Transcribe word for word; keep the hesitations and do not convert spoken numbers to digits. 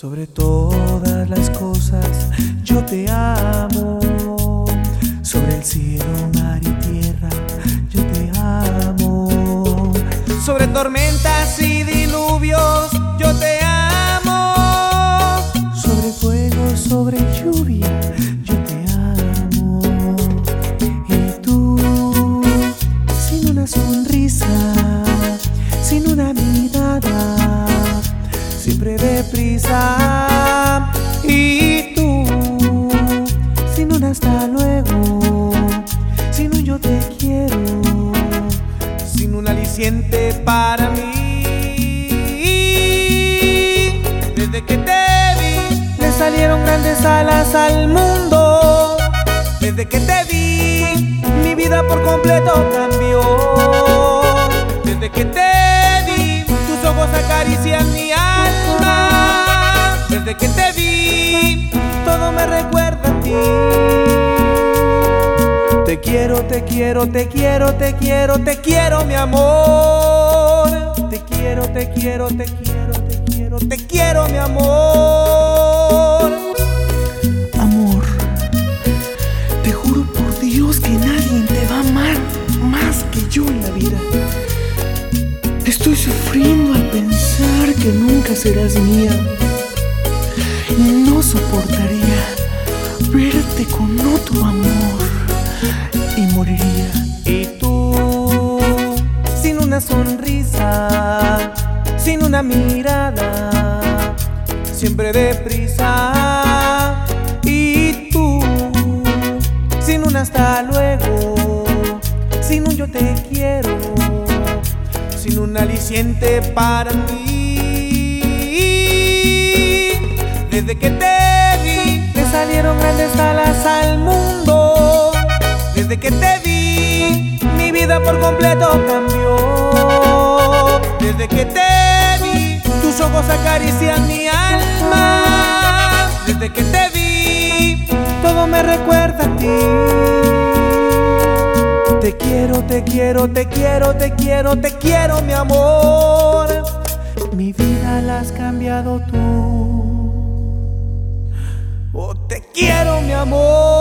Sobre todas las cosas yo te amo. Sobre el cielo, mar y tierra yo te amo. Sobre tormentas y diluvios yo te amo. Sobre fuego, sobre lluvia yo te amo. Y tú, sin una sonrisa, sin una mirada, siempre deprisa. Y tú, sin un hasta luego, sin un yo te quiero, sin un aliciente para mí. Desde que te vi, le salieron grandes alas al mundo. Desde que te vi, mi vida por completo cambió. Desde que te vi, tus ojos acarician mi alma. Desde que te vi, todo me recuerda a ti. Te quiero, te quiero, te quiero, te quiero, te quiero, mi amor. Te quiero, te quiero, te quiero, te quiero, te quiero, mi amor. Amor, te juro por Dios que nadie te va a amar más que yo en la vida. Estoy sufriendo al pensar que nunca serás mía. No soportaría verte con otro amor y moriría. Y tú, sin una sonrisa, sin una mirada, siempre deprisa. Y tú, sin un hasta luego, sin un yo te quiero, sin un aliciente para mí. Desde que te vi, le salieron grandes alas al mundo. Desde que te vi, mi vida por completo cambió. Desde que te vi, tus ojos acarician mi alma. Desde que te vi, todo me recuerda a ti. Te quiero, te quiero, te quiero, te quiero, te quiero, mi amor. Mi vida la has cambiado tú. Oh, te quiero, mi amor.